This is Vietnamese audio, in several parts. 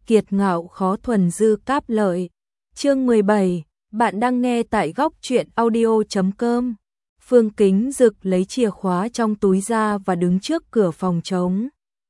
kiệt ngạo khó thuần dư cáp lợi. Chương 17, bạn đang nghe tại góc truyện audio.com. Phương Kính Dực lấy chìa khóa trong túi ra và đứng trước cửa phòng trống.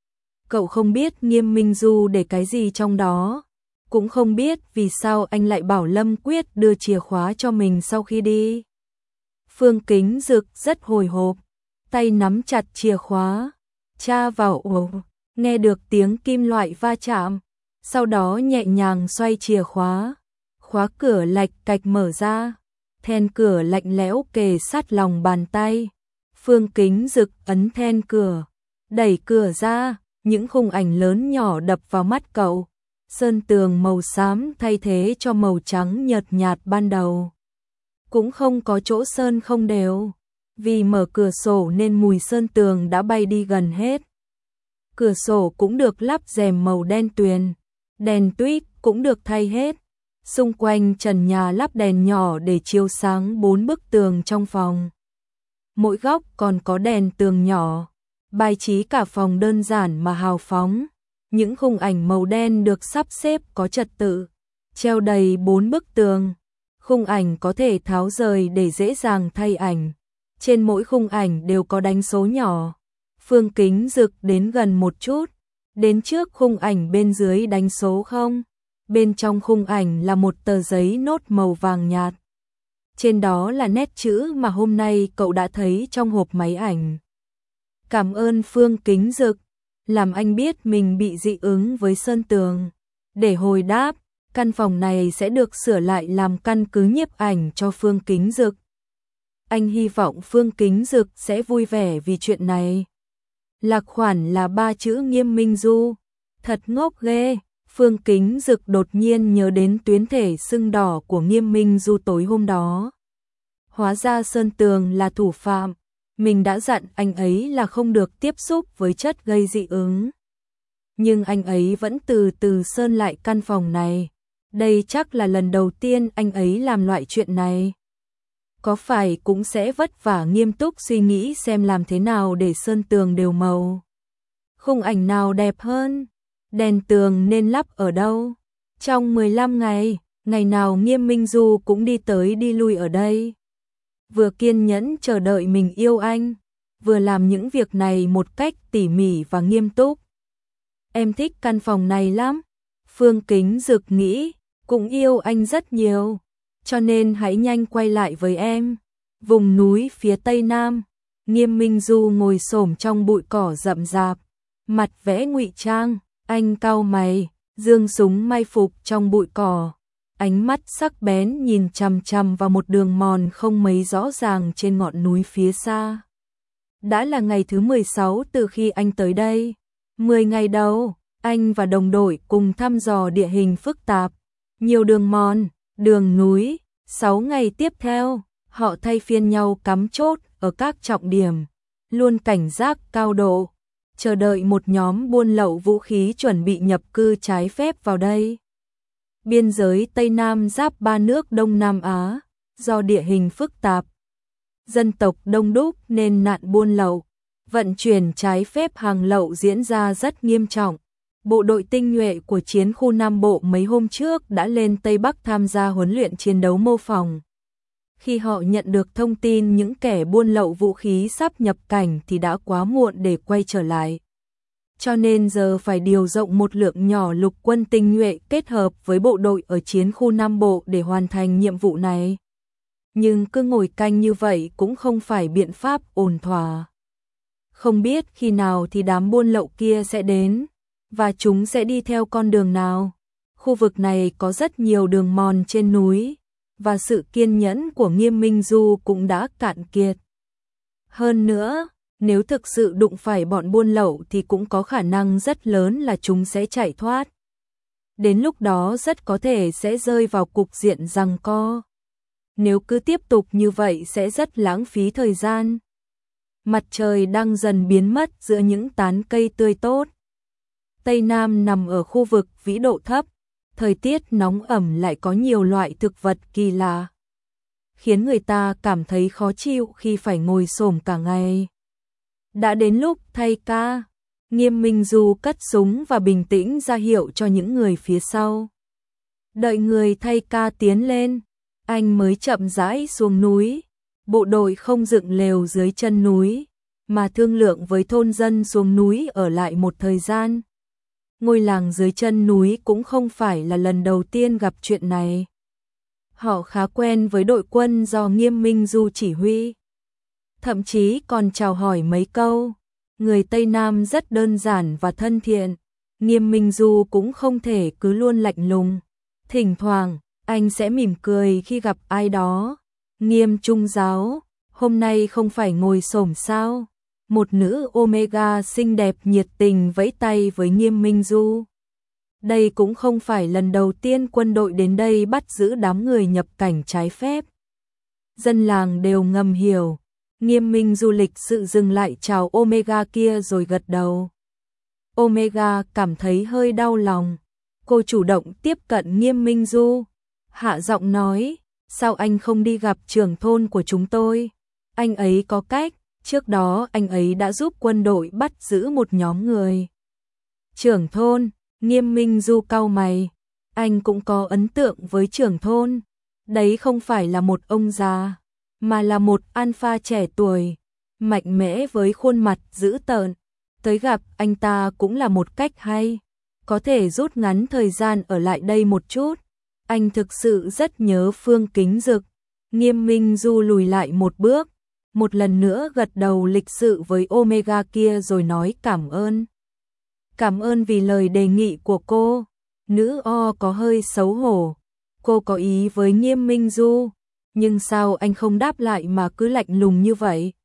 Cậu không biết Nghiêm Minh Du để cái gì trong đó, cũng không biết vì sao anh lại bảo Lâm Quyết đưa chìa khóa cho mình sau khi đi. Phương Kính Dực rất hồi hộp, tay nắm chặt chìa khóa, tra vào ổ, nghe được tiếng kim loại va chạm, sau đó nhẹ nhàng xoay chìa khóa, khóa cửa lạch cạch mở ra, then cửa lạnh lẽo kề sát lòng bàn tay. Phương Kính Dực ấn then cửa, đẩy cửa ra, những khung ảnh lớn nhỏ đập vào mắt cậu. Sơn tường màu xám thay thế cho màu trắng nhợt nhạt ban đầu. Cũng không có chỗ sơn không đều, vì mở cửa sổ nên mùi sơn tường đã bay đi gần hết. Cửa sổ cũng được lắp rèm màu đen tuyền, đèn tuýp cũng được thay hết. Xung quanh trần nhà lắp đèn nhỏ để chiếu sáng 4 bức tường trong phòng. Mỗi góc còn có đèn tường nhỏ, bài trí cả phòng đơn giản mà hào phóng. Những khung ảnh màu đen được sắp xếp có trật tự, treo đầy 4 bức tường. Khung ảnh có thể tháo rời để dễ dàng thay ảnh. Trên mỗi khung ảnh đều có đánh số nhỏ. Phương Kính Dực đến gần một chút, đến trước khung ảnh bên dưới đánh số 0. Bên trong khung ảnh là một tờ giấy nốt màu vàng nhạt. Trên đó là nét chữ mà hôm nay cậu đã thấy trong hộp máy ảnh. Cảm ơn Phương Kính Dực, làm anh biết mình bị dị ứng với sơn tường. Để hồi đáp, căn phòng này sẽ được sửa lại làm căn cứ nhiếp ảnh cho Phương Kính Dực. Anh hy vọng Phương Kính Dực sẽ vui vẻ vì chuyện này. Lạc khoản là 3 chữ Nghiêm Minh Du. Thật ngốc ghê. Phương Kính Dực đột nhiên nhớ đến tuyến thể sưng đỏ của Nghiêm Minh Du tối hôm đó. Hóa ra sơn tường là thủ phạm. Mình đã dặn anh ấy là không được tiếp xúc với chất gây dị ứng. Nhưng anh ấy vẫn từ từ sơn lại căn phòng này. Đây chắc là lần đầu tiên anh ấy làm loại chuyện này. Có phải cũng sẽ vất vả nghiêm túc suy nghĩ xem làm thế nào để sơn tường đều màu. Khung ảnh nào đẹp hơn? Đèn tường nên lắp ở đâu? Trong 15 ngày, ngày nào Nghiêm Minh Du cũng đi tới đi lui ở đây. Vừa kiên nhẫn chờ đợi mình yêu anh, vừa làm những việc này một cách tỉ mỉ và nghiêm túc. Em thích căn phòng này lắm. Phương Kính Dực nghĩ, cũng yêu anh rất nhiều, cho nên hãy nhanh quay lại với em. Vùng núi phía tây nam, Nghiêm Minh Du ngồi xổm trong bụi cỏ rậm rạp, mặt vẽ ngụy trang, anh cau mày, giương súng mai phục trong bụi cỏ. Ánh mắt sắc bén nhìn chằm chằm vào một đường mòn không mấy rõ ràng trên ngọn núi phía xa. Đã là ngày thứ 16 từ khi anh tới đây. 10 ngày đầu, anh và đồng đội cùng thăm dò địa hình phức tạp, nhiều đường mòn, đường núi. 6 ngày tiếp theo, họ thay phiên nhau cắm chốt ở các trọng điểm, luôn cảnh giác cao độ, chờ đợi một nhóm buôn lậu vũ khí chuẩn bị nhập cư trái phép vào đây. Biên giới Tây Nam giáp 3 nước Đông Nam Á, do địa hình phức tạp, dân tộc đông đúc nên nạn buôn lậu, vận chuyển trái phép hàng lậu diễn ra rất nghiêm trọng. Bộ đội tinh nhuệ của chiến khu Nam Bộ mấy hôm trước đã lên Tây Bắc tham gia huấn luyện chiến đấu mô phỏng. Khi họ nhận được thông tin những kẻ buôn lậu vũ khí sắp nhập cảnh thì đã quá muộn để quay trở lại. Cho nên giờ phải điều động một lượng nhỏ lục quân tinh nhuệ kết hợp với bộ đội ở chiến khu Nam Bộ để hoàn thành nhiệm vụ này. Nhưng cứ ngồi canh như vậy cũng không phải biện pháp ổn thỏa. Không biết khi nào thì đám buôn lậu kia sẽ đến, và chúng sẽ đi theo con đường nào. Khu vực này có rất nhiều đường mòn trên núi, và sự kiên nhẫn của Nghiêm Minh Du cũng đã cạn kiệt. Hơn nữa, nếu thực sự đụng phải bọn buôn lậu thì cũng có khả năng rất lớn là chúng sẽ chạy thoát. Đến lúc đó rất có thể sẽ rơi vào cục diện giằng co. Nếu cứ tiếp tục như vậy sẽ rất lãng phí thời gian. Mặt trời đang dần biến mất giữa những tán cây tươi tốt. Tây Nam nằm ở khu vực vĩ độ thấp, thời tiết nóng ẩm lại có nhiều loại thực vật kỳ lạ, khiến người ta cảm thấy khó chịu khi phải ngồi xổm cả ngày. Đã đến lúc thay ca, Nghiêm Minh Du cất súng và bình tĩnh ra hiệu cho những người phía sau. Đợi người thay ca tiến lên, anh mới chậm rãi xuống núi. Bộ đội không dựng lều dưới chân núi, mà thương lượng với thôn dân xuống núi ở lại một thời gian. Ngôi làng dưới chân núi cũng không phải là lần đầu tiên gặp chuyện này. Họ khá quen với đội quân do Nghiêm Minh Du chỉ huy. Thậm chí còn chào hỏi mấy câu. Người Tây Nam rất đơn giản và thân thiện. Nghiêm Minh Du cũng không thể cứ luôn lạnh lùng. Thỉnh thoảng, anh sẽ mỉm cười khi gặp ai đó. Nghiêm Trung Giáo, hôm nay không phải ngồi xổm sao? Một nữ Omega xinh đẹp nhiệt tình vẫy tay với Nghiêm Minh Du. Đây cũng không phải lần đầu tiên quân đội đến đây bắt giữ đám người nhập cảnh trái phép. Dân làng đều ngầm hiểu. Nghiêm Minh Du lịch sự dừng lại chào Omega kia rồi gật đầu. Omega cảm thấy hơi đau lòng. Cô chủ động tiếp cận Nghiêm Minh Du. Hạ giọng nói, sao anh không đi gặp trưởng thôn của chúng tôi? Anh ấy có cách, trước đó anh ấy đã giúp quân đội bắt giữ một nhóm người. Trưởng thôn, Nghiêm Minh Du cau mày. Anh cũng có ấn tượng với trưởng thôn. Đấy không phải là một ông già, mà là một alpha trẻ tuổi, mạnh mẽ với khuôn mặt dữ tợn. Tới gặp anh ta cũng là một cách hay, có thể rút ngắn thời gian ở lại đây một chút. Anh thực sự rất nhớ Phương Kính Dực. Nghiêm Minh Du lùi lại một bước, một lần nữa gật đầu lịch sự với Omega kia rồi nói cảm ơn. Cảm ơn vì lời đề nghị của cô. Nữ O có hơi xấu hổ. Cô có ý với Nghiêm Minh Du, nhưng sao anh không đáp lại mà cứ lạnh lùng như vậy?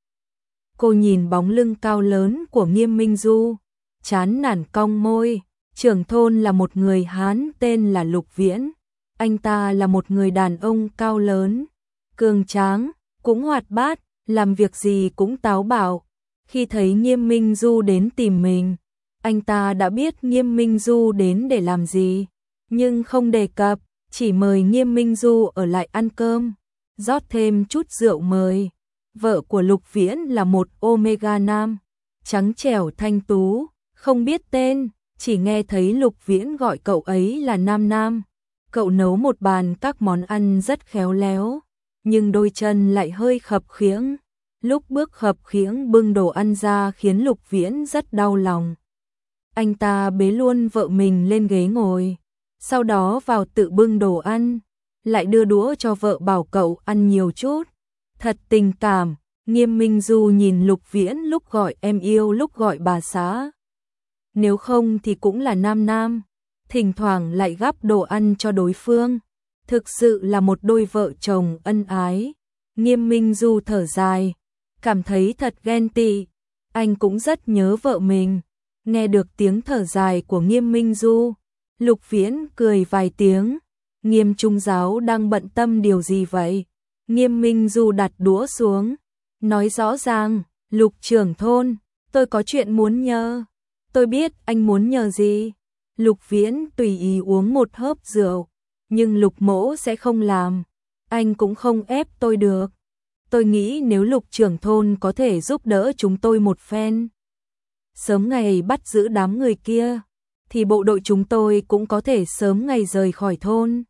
Cô nhìn bóng lưng cao lớn của Nghiêm Minh Du, chán nản cong môi. Trưởng thôn là một người Hán tên là Lục Viễn. Anh ta là một người đàn ông cao lớn, cường tráng, cũng hoạt bát, làm việc gì cũng táo bạo. Khi thấy Nghiêm Minh Du đến tìm mình, anh ta đã biết Nghiêm Minh Du đến để làm gì, nhưng không đề cập, chỉ mời Nghiêm Minh Du ở lại ăn cơm, rót thêm chút rượu mời. Vợ của Lục Viễn là một Omega nam, trắng trẻo thanh tú, không biết tên, chỉ nghe thấy Lục Viễn gọi cậu ấy là Nam Nam. Cậu nấu một bàn các món ăn rất khéo léo, nhưng đôi chân lại hơi khập khiễng. Lúc bước khập khiễng bưng đồ ăn ra khiến Lục Viễn rất đau lòng. Anh ta bế luôn vợ mình lên ghế ngồi, sau đó vào tự bưng đồ ăn, lại đưa đũa cho vợ bảo cậu ăn nhiều chút. Thật tình cảm. Nghiêm Minh Du nhìn Lục Viễn lúc gọi em yêu lúc gọi bà xã. Nếu không thì cũng là Nam Nam. Thỉnh thoảng lại gắp đồ ăn cho đối phương. Thực sự là một đôi vợ chồng ân ái. Nghiêm Minh Du thở dài, cảm thấy thật ghen tị. Anh cũng rất nhớ vợ mình. Nghe được tiếng thở dài của Nghiêm Minh Du, Lục Viễn cười vài tiếng. Nghiêm Trung Giáo đang bận tâm điều gì vậy? Nghiêm Minh Du đặt đũa xuống, nói rõ ràng, Lục trưởng thôn, tôi có chuyện muốn nhờ. Tôi biết anh muốn nhờ gì. Lục Viễn tùy ý uống một hớp rượu, nhưng Lục mỗ sẽ không làm. Anh cũng không ép tôi được. Tôi nghĩ nếu Lục trưởng thôn có thể giúp đỡ chúng tôi một phen, sớm ngày bắt giữ đám người kia, thì bộ đội chúng tôi cũng có thể sớm ngày rời khỏi thôn.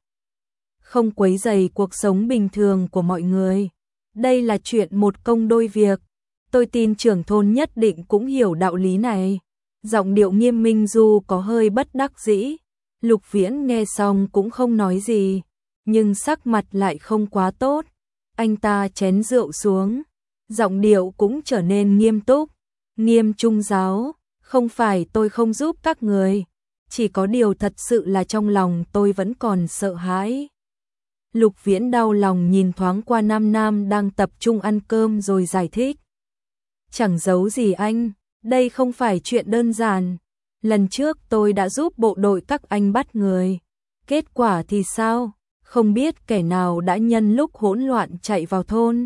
Không quấy rầy cuộc sống bình thường của mọi người. Đây là chuyện một công đôi việc. Tôi tin trưởng thôn nhất định cũng hiểu đạo lý này. Giọng điệu Nghiêm Minh Du có hơi bất đắc dĩ. Lục Viễn nghe xong cũng không nói gì, nhưng sắc mặt lại không quá tốt. Anh ta chén rượu xuống, giọng điệu cũng trở nên nghiêm túc. Nghiêm Trung Giáo, không phải tôi không giúp các người, chỉ có điều thật sự là trong lòng tôi vẫn còn sợ hãi. Lục Viễn đau lòng nhìn thoáng qua Nam Nam đang tập trung ăn cơm rồi giải thích. Chẳng giấu gì anh, đây không phải chuyện đơn giản. Lần trước tôi đã giúp bộ đội các anh bắt người. Kết quả thì sao? Không biết kẻ nào đã nhân lúc hỗn loạn chạy vào thôn.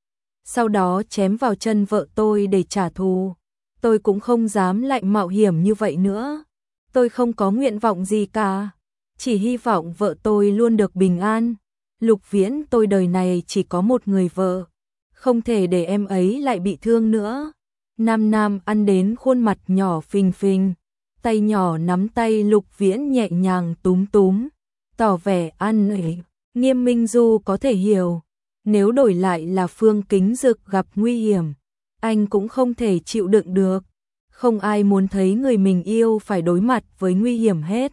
Sau đó chém vào chân vợ tôi để trả thù. Tôi cũng không dám lại mạo hiểm như vậy nữa. Tôi không có nguyện vọng gì cả. Chỉ hy vọng vợ tôi luôn được bình an. Lục Viễn, tôi đời này chỉ có một người vợ, không thể để em ấy lại bị thương nữa. Nam Nam ăn đến khuôn mặt nhỏ phình phình, tay nhỏ nắm tay Lục Viễn nhẹ nhàng túm túm, tỏ vẻ ăn ấy. Nghiêm Minh Du có thể hiểu, nếu đổi lại là Phương Kính Dực gặp nguy hiểm, anh cũng không thể chịu đựng được. Không ai muốn thấy người mình yêu phải đối mặt với nguy hiểm hết.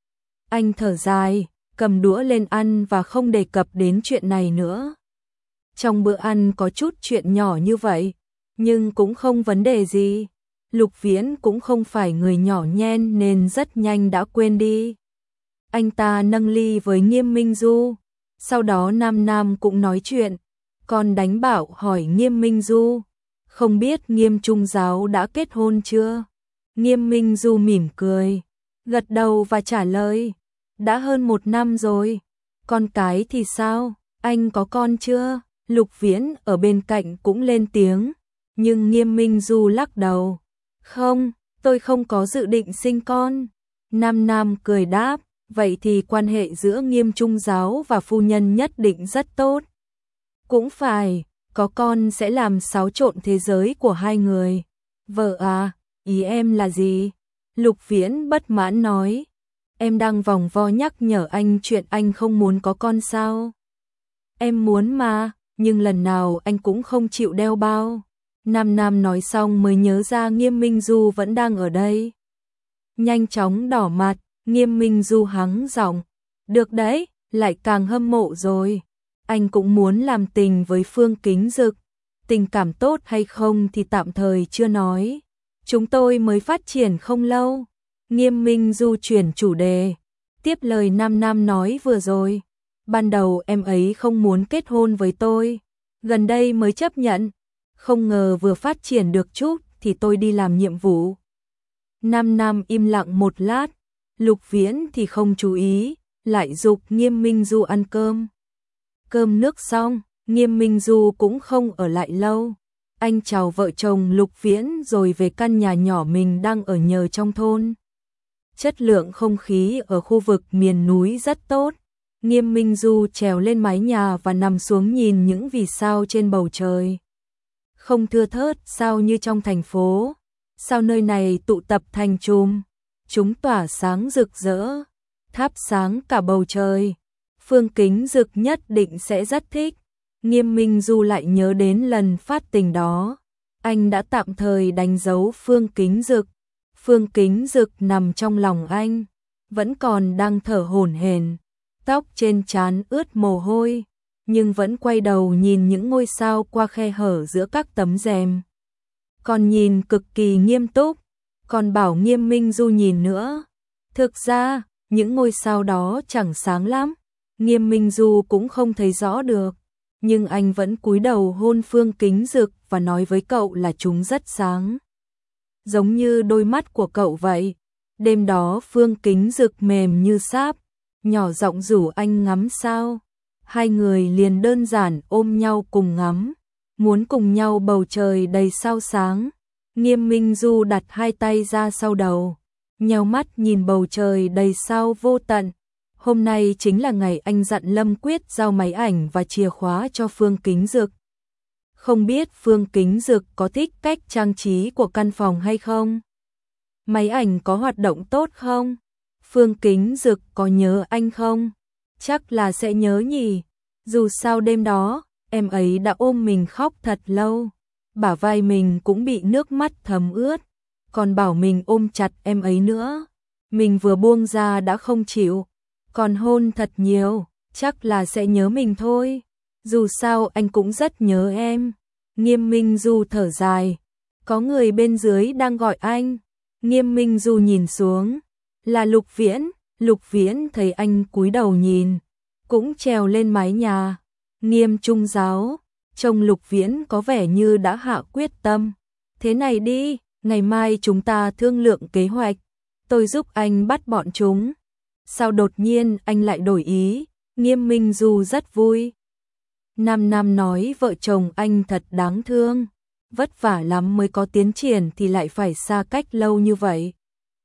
Anh thở dài, cầm đũa lên ăn và không đề cập đến chuyện này nữa. Trong bữa ăn có chút chuyện nhỏ như vậy, nhưng cũng không vấn đề gì. Lục Viễn cũng không phải người nhỏ nhen nên rất nhanh đã quên đi. Anh ta nâng ly với Nghiêm Minh Du, sau đó Nam Nam cũng nói chuyện, còn đánh bảo hỏi Nghiêm Minh Du, không biết Nghiêm Trung Giáo đã kết hôn chưa? Nghiêm Minh Du mỉm cười, gật đầu và trả lời, đã hơn 1 năm rồi. Con cái thì sao? Anh có con chưa? Lục Viễn ở bên cạnh cũng lên tiếng, nhưng Nghiêm Minh Du lắc đầu. Không, tôi không có dự định sinh con. Nam Nam cười đáp, vậy thì quan hệ giữa Nghiêm Trung Giáo và phu nhân nhất định rất tốt. Cũng phải, có con sẽ làm xáo trộn thế giới của hai người. Vợ à, ý em là gì? Lục Viễn bất mãn nói. Em đang vòng vo nhắc nhở anh chuyện anh không muốn có con sao? Em muốn mà, nhưng lần nào anh cũng không chịu đeo bao. Nam Nam nói xong mới nhớ ra Nghiêm Minh Du vẫn đang ở đây. Nhanh chóng đỏ mặt, Nghiêm Minh Du hắng giọng. Được đấy, lại càng hâm mộ rồi. Anh cũng muốn làm tình với Phương Kính Dực. Tình cảm tốt hay không thì tạm thời chưa nói. Chúng tôi mới phát triển không lâu. Nghiêm Minh Du chuyển chủ đề, tiếp lời Nam Nam nói vừa rồi. Ban đầu em ấy không muốn kết hôn với tôi, gần đây mới chấp nhận. Không ngờ vừa phát triển được chút thì tôi đi làm nhiệm vụ. Nam Nam im lặng một lát, Lục Viễn thì không chú ý, lại giục Nghiêm Minh Du ăn cơm. Cơm nước xong, Nghiêm Minh Du cũng không ở lại lâu. Anh chào vợ chồng Lục Viễn rồi về căn nhà nhỏ mình đang ở nhờ trong thôn. Chất lượng không khí ở khu vực miền núi rất tốt. Nghiêm Minh Du trèo lên mái nhà và nằm xuống nhìn những vì sao trên bầu trời. Không thưa thớt sao như trong thành phố. Sao nơi này tụ tập thành chùm, chúng tỏa sáng rực rỡ, thắp sáng cả bầu trời. Phương Kính Dực nhất định sẽ rất thích. Nghiêm Minh Du lại nhớ đến lần phát tình đó. Anh đã tạm thời đánh dấu Phương Kính Dực. Phương Kính Dực nằm trong lòng anh, vẫn còn đang thở hổn hển, tóc trên trán ướt mồ hôi, nhưng vẫn quay đầu nhìn những ngôi sao qua khe hở giữa các tấm rèm. Còn nhìn cực kỳ nghiêm túc, còn bảo Nghiêm Minh Du nhìn nữa. Thực ra, những ngôi sao đó chẳng sáng lắm, Nghiêm Minh Du cũng không thấy rõ được, nhưng anh vẫn cúi đầu hôn Phương Kính Dực và nói với cậu là chúng rất sáng. Giống như đôi mắt của cậu vậy. Đêm đó Phương Kính Dực mềm như sáp, nhỏ giọng rủ anh ngắm sao. Hai người liền đơn giản ôm nhau cùng ngắm, muốn cùng nhau bầu trời đầy sao sáng. Nghiêm Minh Du đặt hai tay ra sau đầu, nheo mắt nhìn bầu trời đầy sao vô tận. Hôm nay chính là ngày anh dặn Lâm Quyết giao máy ảnh và chìa khóa cho Phương Kính Dực. Không biết Phương Kính Dực có thích cách trang trí của căn phòng hay không? Máy ảnh có hoạt động tốt không? Phương Kính Dực có nhớ anh không? Chắc là sẽ nhớ nhỉ. Dù sao đêm đó, em ấy đã ôm mình khóc thật lâu. Bả vai mình cũng bị nước mắt thấm ướt. Còn bảo mình ôm chặt em ấy nữa. Mình vừa buông ra đã không chịu. Còn hôn thật nhiều, chắc là sẽ nhớ mình thôi. Dù sao anh cũng rất nhớ em. Nghiêm Minh Du thở dài. Có người bên dưới đang gọi anh. Nghiêm Minh Du nhìn xuống. Là Lục Viễn. Lục Viễn thấy anh cúi đầu nhìn, cũng trèo lên mái nhà. Nghiêm Trung Giáo. Trông Lục Viễn có vẻ như đã hạ quyết tâm. Thế này đi, ngày mai chúng ta thương lượng kế hoạch. Tôi giúp anh bắt bọn chúng. Sao đột nhiên anh lại đổi ý? Nghiêm Minh Du rất vui. Nam Nam nói vợ chồng anh thật đáng thương. Vất vả lắm mới có tiến triển thì lại phải xa cách lâu như vậy.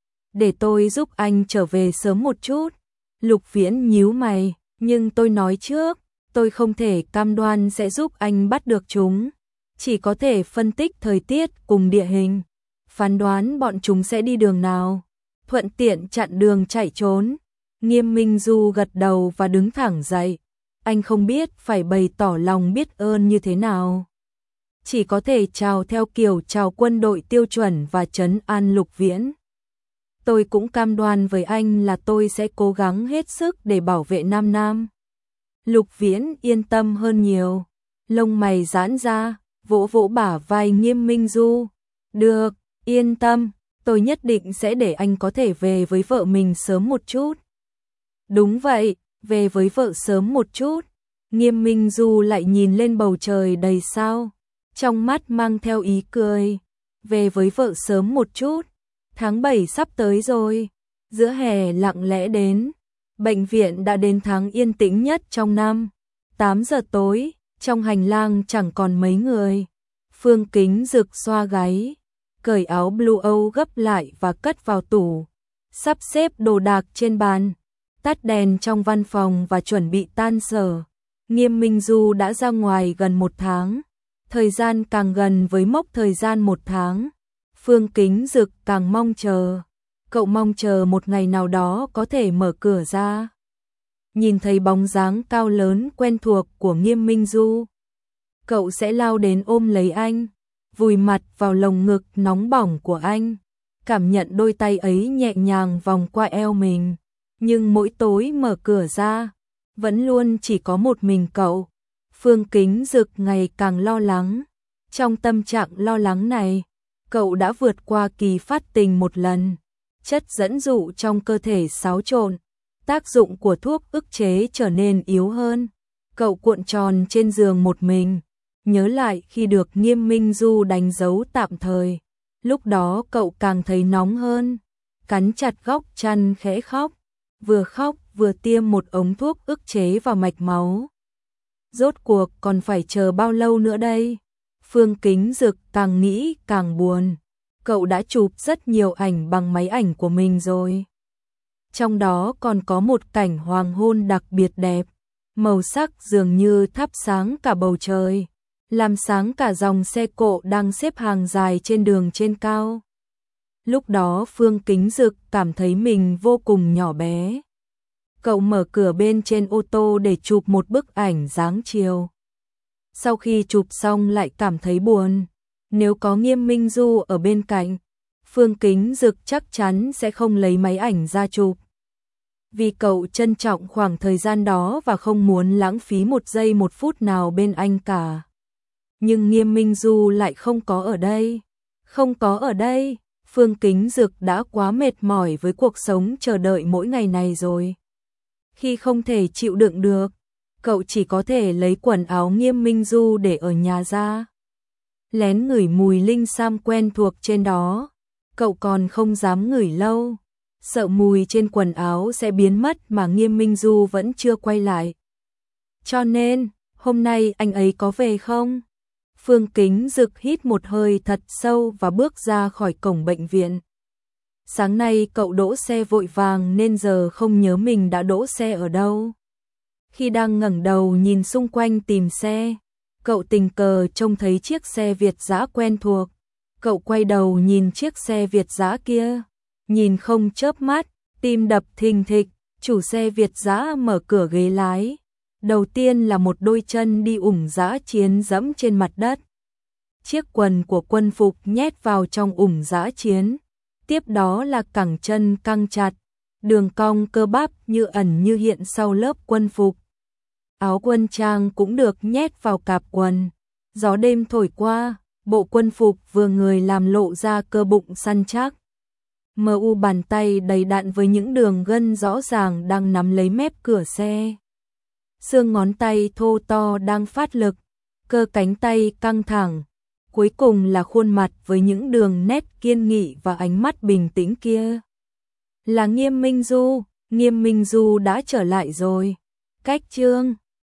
Để tôi giúp anh trở về sớm một chút. Lục Viễn nhíu mày, nhưng tôi nói trước, tôi không thể cam đoan sẽ giúp anh bắt được chúng. chỉ có thể phân tích thời tiết cùng địa hình, phán đoán bọn chúng sẽ đi đường nào, thuận tiện chặn đường chạy trốn. Nghiêm Minh Du gật đầu và đứng thẳng dậy. Anh không biết phải bày tỏ lòng biết ơn như thế nào. Chỉ có thể chào theo kiểu chào quân đội tiêu chuẩn và trấn an Lục Viễn. Tôi cũng cam đoan với anh là tôi sẽ cố gắng hết sức để bảo vệ Nam Nam. Lục Viễn yên tâm hơn nhiều. Lông mày giãn ra, vỗ vỗ bả vai Nghiêm Minh Du. Được, yên tâm, tôi nhất định sẽ để anh có thể về với vợ mình sớm một chút. Đúng vậy, về với vợ sớm một chút. Nghiêm Minh Du lại nhìn lên bầu trời đầy sao, trong mắt mang theo ý cười. Về với vợ sớm một chút, tháng 7 sắp tới rồi, giữa hè lặng lẽ đến. Bệnh viện đã đến tháng yên tĩnh nhất trong năm. 8 giờ tối, trong hành lang chẳng còn mấy người. Phương Kính Dực xoa gáy, cởi áo blue Âu gấp lại và cất vào tủ, sắp xếp đồ đạc trên bàn, tắt đèn trong văn phòng và chuẩn bị tan sở. Nghiêm Minh Du đã ra ngoài gần 1 tháng, thời gian càng gần với mốc thời gian 1 tháng, Phương Kính Dực càng mong chờ. Cậu mong chờ một ngày nào đó có thể mở cửa ra, nhìn thấy bóng dáng cao lớn quen thuộc của Nghiêm Minh Du. Cậu sẽ lao đến ôm lấy anh, vùi mặt vào lồng ngực nóng bỏng của anh, cảm nhận đôi tay ấy nhẹ nhàng vòng qua eo mình. Nhưng mỗi tối mở cửa ra, vẫn luôn chỉ có một mình cậu. Phương Kính Dực ngày càng lo lắng. Trong tâm trạng lo lắng này, cậu đã vượt qua kỳ phát tình một lần. Chất dẫn dụ trong cơ thể xáo trộn, tác dụng của thuốc ức chế trở nên yếu hơn. Cậu cuộn tròn trên giường một mình, nhớ lại khi được Nghiêm Minh Du đánh dấu tạm thời. Lúc đó cậu càng thấy nóng hơn, cắn chặt góc chăn khẽ khóc vừa tiêm một ống thuốc ức chế vào mạch máu. Rốt cuộc còn phải chờ bao lâu nữa đây? Phương Kính Dực càng nghĩ càng buồn. Cậu đã chụp rất nhiều ảnh bằng máy ảnh của mình rồi. Trong đó còn có một cảnh hoàng hôn đặc biệt đẹp, màu sắc dường như thắp sáng cả bầu trời, làm sáng cả dòng xe cộ đang xếp hàng dài trên đường trên cao. Lúc đó Phương Kính Dực cảm thấy mình vô cùng nhỏ bé. Cậu mở cửa bên trên ô tô để chụp một bức ảnh dáng chiều. Sau khi chụp xong lại cảm thấy buồn. Nếu có Nghiêm Minh Du ở bên cạnh, Phương Kính Dực chắc chắn sẽ không lấy máy ảnh ra chụp. Vì cậu trân trọng khoảng thời gian đó và không muốn lãng phí một giây một phút nào bên anh cả. Nhưng Nghiêm Minh Du lại không có ở đây. Không có ở đây, Phương Kính Dực đã quá mệt mỏi với cuộc sống chờ đợi mỗi ngày này rồi. Khi không thể chịu đựng được, cậu chỉ có thể lấy quần áo Nghiêm Minh Du để ở nhà ra. Lén ngửi mùi linh sam quen thuộc trên đó, cậu còn không dám ngửi lâu, sợ mùi trên quần áo sẽ biến mất mà Nghiêm Minh Du vẫn chưa quay lại. Cho nên, hôm nay anh ấy có về không? Phương Kính Dực hít một hơi thật sâu và bước ra khỏi cổng bệnh viện. Sáng nay cậu đỗ xe vội vàng nên giờ không nhớ mình đã đỗ xe ở đâu. Khi đang ngẩng đầu nhìn xung quanh tìm xe, cậu tình cờ trông thấy chiếc xe Việt dã quen thuộc. Cậu quay đầu nhìn chiếc xe Việt dã kia, nhìn không chớp mắt, tim đập thình thịch. Chủ xe Việt dã mở cửa ghế lái. Đầu tiên là một đôi chân đi ủng dã chiến dẫm trên mặt đất. Chiếc quần của quân phục nhét vào trong ủng dã chiến. Tiếp đó là cẳng chân căng chặt, đường cong cơ bắp như ẩn như hiện sau lớp quân phục. Áo quân trang cũng được nhét vào cạp quần. Gió đêm thổi qua, bộ quân phục vừa người làm lộ ra cơ bụng săn chắc. Mu bàn tay đầy đặn với những đường gân rõ ràng đang nắm lấy mép cửa xe. Xương ngón tay thô to đang phát lực, cơ cánh tay căng thẳng. Cuối cùng là khuôn mặt với những đường nét kiên nghị và ánh mắt bình tĩnh kia. Là Nghiêm Minh Du đã trở lại rồi. Cách chương